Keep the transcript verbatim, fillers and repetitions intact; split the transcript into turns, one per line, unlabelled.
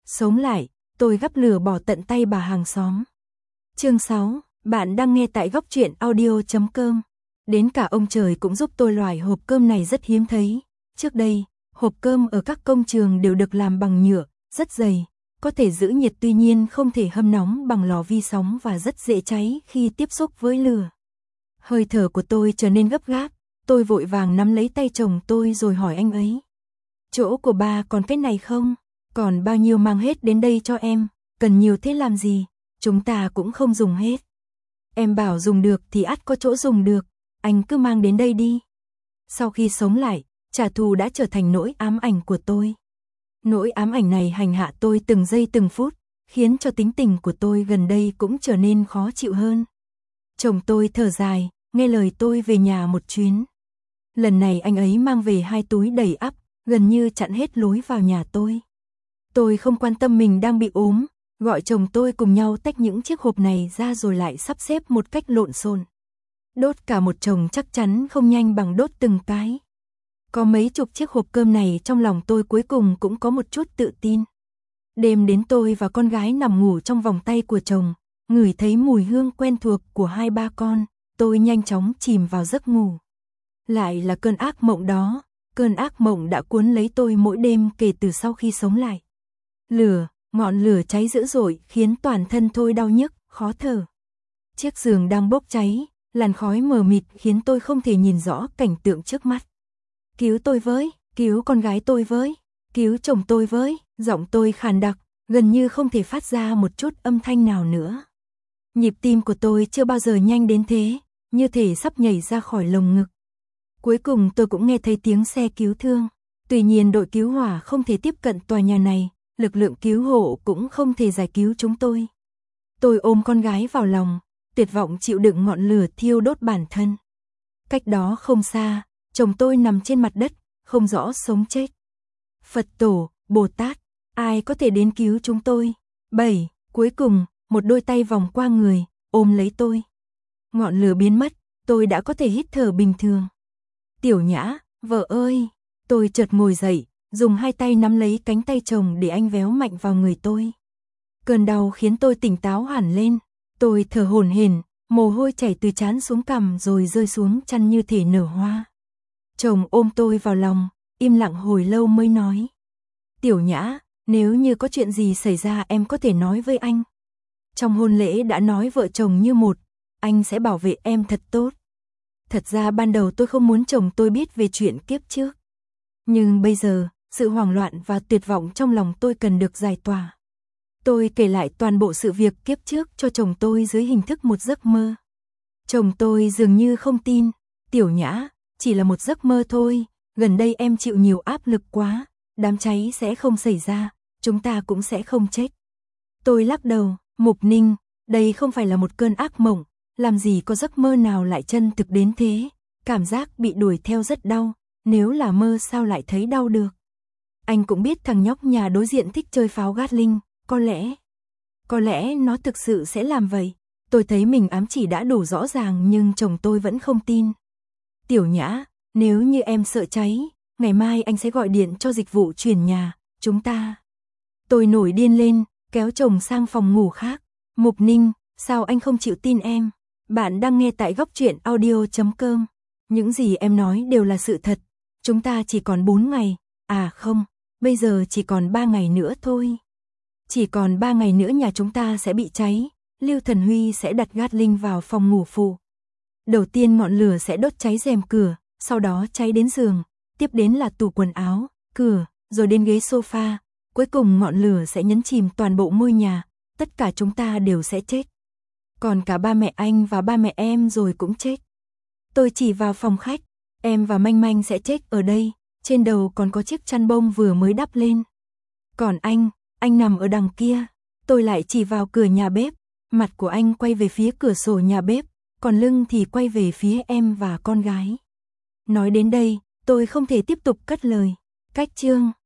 Sống lại, tôi gắp lửa bỏ tận tay bà hàng xóm. Chương sáu, bạn đang nghe tại góc truyện audio chấm com. Đến cả ông trời cũng giúp tôi loại hộp cơm này rất hiếm thấy. Trước đây, hộp cơm ở các công trường đều được làm bằng nhựa, rất dày, có thể giữ nhiệt tuy nhiên không thể hâm nóng bằng lò vi sóng và rất dễ cháy khi tiếp xúc với lửa. Hơi thở của tôi trở nên gấp gáp, tôi vội vàng nắm lấy tay chồng tôi rồi hỏi anh ấy. Chỗ của bà còn cái này không? Còn bao nhiêu mang hết đến đây cho em, cần nhiều thế làm gì, chúng ta cũng không dùng hết. Em bảo dùng được thì ắt có chỗ dùng được, anh cứ mang đến đây đi. Sau khi sống lại, trả thù đã trở thành nỗi ám ảnh của tôi. Nỗi ám ảnh này hành hạ tôi từng giây từng phút, khiến cho tính tình của tôi gần đây cũng trở nên khó chịu hơn. Chồng tôi thở dài, nghe lời tôi về nhà một chuyến. Lần này anh ấy mang về hai túi đầy ắp, gần như chặn hết lối vào nhà tôi. Tôi không quan tâm mình đang bị ốm, gọi chồng tôi cùng nhau tách những chiếc hộp này ra rồi lại sắp xếp một cách lộn xộn. Đốt cả một chồng chắc chắn không nhanh bằng đốt từng cái. Có mấy chục chiếc hộp cơm này, trong lòng tôi cuối cùng cũng có một chút tự tin. Đêm đến tôi và con gái nằm ngủ trong vòng tay của chồng, ngửi thấy mùi hương quen thuộc của hai ba con, tôi nhanh chóng chìm vào giấc ngủ. Lại là cơn ác mộng đó, cơn ác mộng đã cuốn lấy tôi mỗi đêm kể từ sau khi sống lại. Lửa, ngọn lửa cháy dữ dội khiến toàn thân tôi đau nhức, khó thở. Chiếc giường đang bốc cháy, làn khói mờ mịt khiến tôi không thể nhìn rõ cảnh tượng trước mắt. Cứu tôi với, cứu con gái tôi với, cứu chồng tôi với, giọng tôi khàn đặc, gần như không thể phát ra một chút âm thanh nào nữa. Nhịp tim của tôi chưa bao giờ nhanh đến thế, như thể sắp nhảy ra khỏi lồng ngực. Cuối cùng tôi cũng nghe thấy tiếng xe cứu thương. Tuy nhiên đội cứu hỏa không thể tiếp cận tòa nhà này, lực lượng cứu hộ cũng không thể giải cứu chúng tôi. Tôi ôm con gái vào lòng, tuyệt vọng chịu đựng ngọn lửa thiêu đốt bản thân. Cách đó không xa, chồng tôi nằm trên mặt đất, không rõ sống chết. Phật tổ, Bồ Tát, ai có thể đến cứu chúng tôi? Bảy, cuối cùng, một đôi tay vòng qua người, ôm lấy tôi. Ngọn lửa biến mất, tôi đã có thể hít thở bình thường. Tiểu Nhã, vợ ơi, tôi chợt ngồi dậy, dùng hai tay nắm lấy cánh tay chồng để anh véo mạnh vào người tôi. Cơn đau khiến tôi tỉnh táo hẳn lên, tôi thở hổn hển, mồ hôi chảy từ trán xuống cằm rồi rơi xuống chăn như thể nở hoa. Chồng ôm tôi vào lòng, im lặng hồi lâu mới nói. Tiểu Nhã, nếu như có chuyện gì xảy ra em có thể nói với anh. Trong hôn lễ đã nói vợ chồng như một, anh sẽ bảo vệ em thật tốt. Thật ra ban đầu tôi không muốn chồng tôi biết về chuyện kiếp trước. Nhưng bây giờ, sự hoảng loạn và tuyệt vọng trong lòng tôi cần được giải tỏa. Tôi kể lại toàn bộ sự việc kiếp trước cho chồng tôi dưới hình thức một giấc mơ. Chồng tôi dường như không tin. Tiểu Nhã, chỉ là một giấc mơ thôi, gần đây em chịu nhiều áp lực quá, đám cháy sẽ không xảy ra, chúng ta cũng sẽ không chết. Tôi lắc đầu, Mục Ninh, đây không phải là một cơn ác mộng, làm gì có giấc mơ nào lại chân thực đến thế, cảm giác bị đuổi theo rất đau, nếu là mơ sao lại thấy đau được. Anh cũng biết thằng nhóc nhà đối diện thích chơi pháo Gatling, có lẽ, có lẽ nó thực sự sẽ làm vậy. Tôi thấy mình ám chỉ đã đủ rõ ràng nhưng chồng tôi vẫn không tin. Tiểu Nhã, nếu như em sợ cháy, ngày mai anh sẽ gọi điện cho dịch vụ chuyển nhà, chúng ta. Tôi nổi điên lên, kéo chồng sang phòng ngủ khác. Mục Ninh, sao anh không chịu tin em? Bạn đang nghe tại góc truyện audio chấm com. Những gì em nói đều là sự thật. Chúng ta chỉ còn bốn ngày. À không, bây giờ chỉ còn ba ngày nữa thôi. Chỉ còn ba ngày nữa nhà chúng ta sẽ bị cháy. Lưu Thần Huy sẽ đặt Gatling vào phòng ngủ phụ. Đầu tiên ngọn lửa sẽ đốt cháy rèm cửa, sau đó cháy đến giường, tiếp đến là tủ quần áo, cửa, rồi đến ghế sofa. Cuối cùng ngọn lửa sẽ nhấn chìm toàn bộ ngôi nhà. Tất cả chúng ta đều sẽ chết. Còn cả ba mẹ anh và ba mẹ em rồi cũng chết. Tôi chỉ vào phòng khách, em và Manh Manh sẽ chết ở đây, trên đầu còn có chiếc chăn bông vừa mới đắp lên. Còn anh, anh nằm ở đằng kia. Tôi lại chỉ vào cửa nhà bếp, mặt của anh quay về phía cửa sổ nhà bếp, còn lưng thì quay về phía em và con gái. Nói đến đây, tôi không thể tiếp tục cất lời. Cách chương